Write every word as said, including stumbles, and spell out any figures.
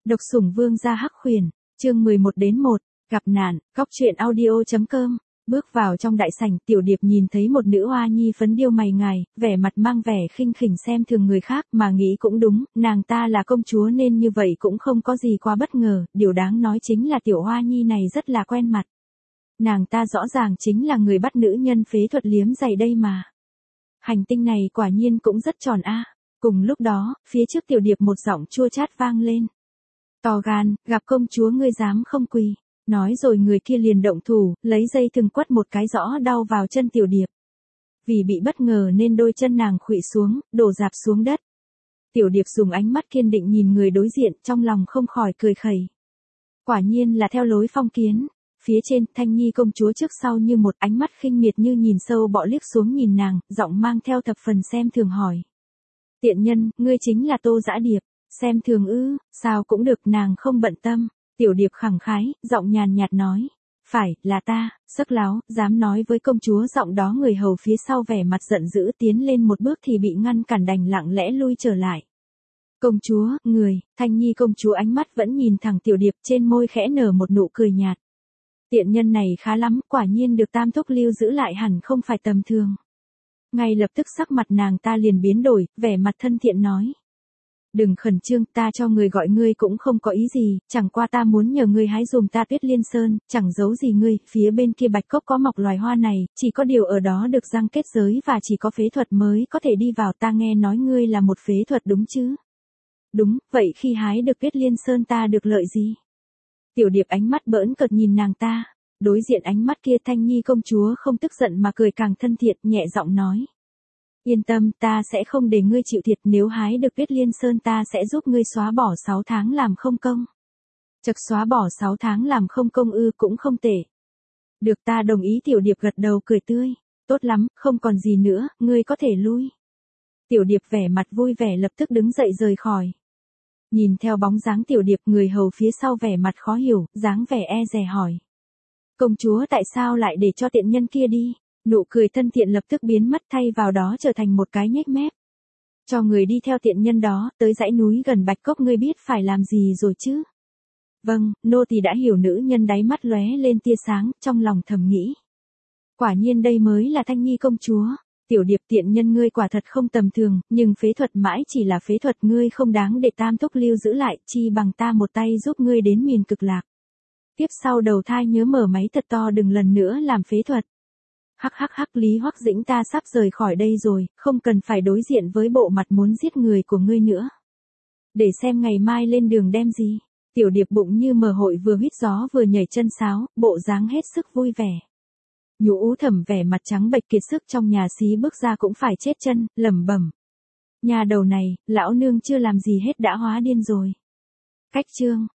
Độc sủng vương gia hắc khuyển, chương mười một đến một, gặp nạn, góc truyện audio.com. Bước vào trong đại sảnh, Tiểu Điệp nhìn thấy một nữ hoa nhi phấn điêu mày ngài, vẻ mặt mang vẻ khinh khỉnh xem thường người khác, mà nghĩ cũng đúng, nàng ta là công chúa nên như vậy cũng không có gì quá bất ngờ, điều đáng nói chính là tiểu hoa nhi này rất là quen mặt. Nàng ta rõ ràng chính là người bắt nữ nhân phế thuật liếm giày đây mà. Hành tinh này quả nhiên cũng rất tròn a. Cùng lúc đó, phía trước Tiểu Điệp một giọng chua chát vang lên. To gan, gặp công chúa ngươi dám không quỳ. Nói rồi người kia liền động thủ, lấy dây thừng quất một cái rõ đau vào chân Tiểu Điệp. Vì bị bất ngờ nên đôi chân nàng khuỵu xuống, đổ rạp xuống đất. Tiểu Điệp dùng ánh mắt kiên định nhìn người đối diện, trong lòng không khỏi cười khẩy. Quả nhiên là theo lối phong kiến. Phía trên, Thanh Nhi công chúa trước sau như một ánh mắt khinh miệt như nhìn sâu bọ liếc xuống nhìn nàng, giọng mang theo thập phần xem thường hỏi. Tiện nhân, ngươi chính là Tô Dã Điệp, xem thường ư, sao cũng được, nàng không bận tâm. Tiểu Điệp khẳng khái, giọng nhàn nhạt nói. Phải, là ta, sắc láo, dám nói với công chúa. Giọng đó người hầu phía sau vẻ mặt giận dữ tiến lên một bước thì bị ngăn cản đành lặng lẽ lui trở lại. Công chúa, người, Thanh Nhi công chúa ánh mắt vẫn nhìn thẳng Tiểu Điệp, trên môi khẽ nở một nụ cười nhạt. Tiện nhân này khá lắm, quả nhiên được tam thúc lưu giữ lại hẳn không phải tầm thường. Ngay lập tức sắc mặt nàng ta liền biến đổi, vẻ mặt thân thiện nói. Đừng khẩn trương, ta cho người gọi ngươi cũng không có ý gì, chẳng qua ta muốn nhờ ngươi hái dùm ta Tuyết Liên Sơn, chẳng giấu gì ngươi, phía bên kia bạch cốc có mọc loài hoa này, chỉ có điều ở đó được răng kết giới và chỉ có phế thuật mới có thể đi vào, ta nghe nói ngươi là một phế thuật đúng chứ? Đúng, vậy khi hái được Tuyết Liên Sơn ta được lợi gì? Tiểu Điệp ánh mắt bỡn cợt nhìn nàng ta, đối diện ánh mắt kia Thanh Nhi công chúa không tức giận mà cười càng thân thiện, nhẹ giọng nói. Yên tâm, ta sẽ không để ngươi chịu thiệt, nếu hái được Tuyết Liên Sơn ta sẽ giúp ngươi xóa bỏ sáu tháng làm không công. Chật, xóa bỏ sáu tháng làm không công ư, cũng không tệ. Được, ta đồng ý. Tiểu Điệp gật đầu cười tươi. Tốt lắm, không còn gì nữa, ngươi có thể lui. Tiểu Điệp vẻ mặt vui vẻ lập tức đứng dậy rời khỏi. Nhìn theo bóng dáng Tiểu Điệp, người hầu phía sau vẻ mặt khó hiểu, dáng vẻ e dè hỏi. Công chúa tại sao lại để cho tiện nhân kia đi? Nụ cười thân thiện lập tức biến mất thay vào đó trở thành một cái nhếch mép. Cho người đi theo tiện nhân đó, tới dãy núi gần Bạch Cốc, ngươi biết phải làm gì rồi chứ? Vâng, nô tỳ đã hiểu. Nữ nhân đáy mắt lóe lên tia sáng, trong lòng thầm nghĩ. Quả nhiên đây mới là Thanh Nhi công chúa. Tiểu Điệp, tiện nhân ngươi quả thật không tầm thường, nhưng phế thuật mãi chỉ là phế thuật, ngươi không đáng để tam thúc lưu giữ lại, chi bằng ta một tay giúp ngươi đến miền cực lạc. Tiếp sau đầu thai nhớ mở máy thật to, đừng lần nữa làm phế thuật. Hắc hắc hắc, Lý Hoắc Dĩnh, ta sắp rời khỏi đây rồi, không cần phải đối diện với bộ mặt muốn giết người của ngươi nữa. Để xem ngày mai lên đường đem gì. Tiểu Điệp bụng như mờ hội vừa huýt gió vừa nhảy chân sáo, bộ dáng hết sức vui vẻ. Nhũ Ú Thẩm vẻ mặt trắng bệch kiệt sức trong nhà xí bước ra cũng phải chết chân, lẩm bẩm. Nhà đầu này, lão nương chưa làm gì hết đã hóa điên rồi. Cách chương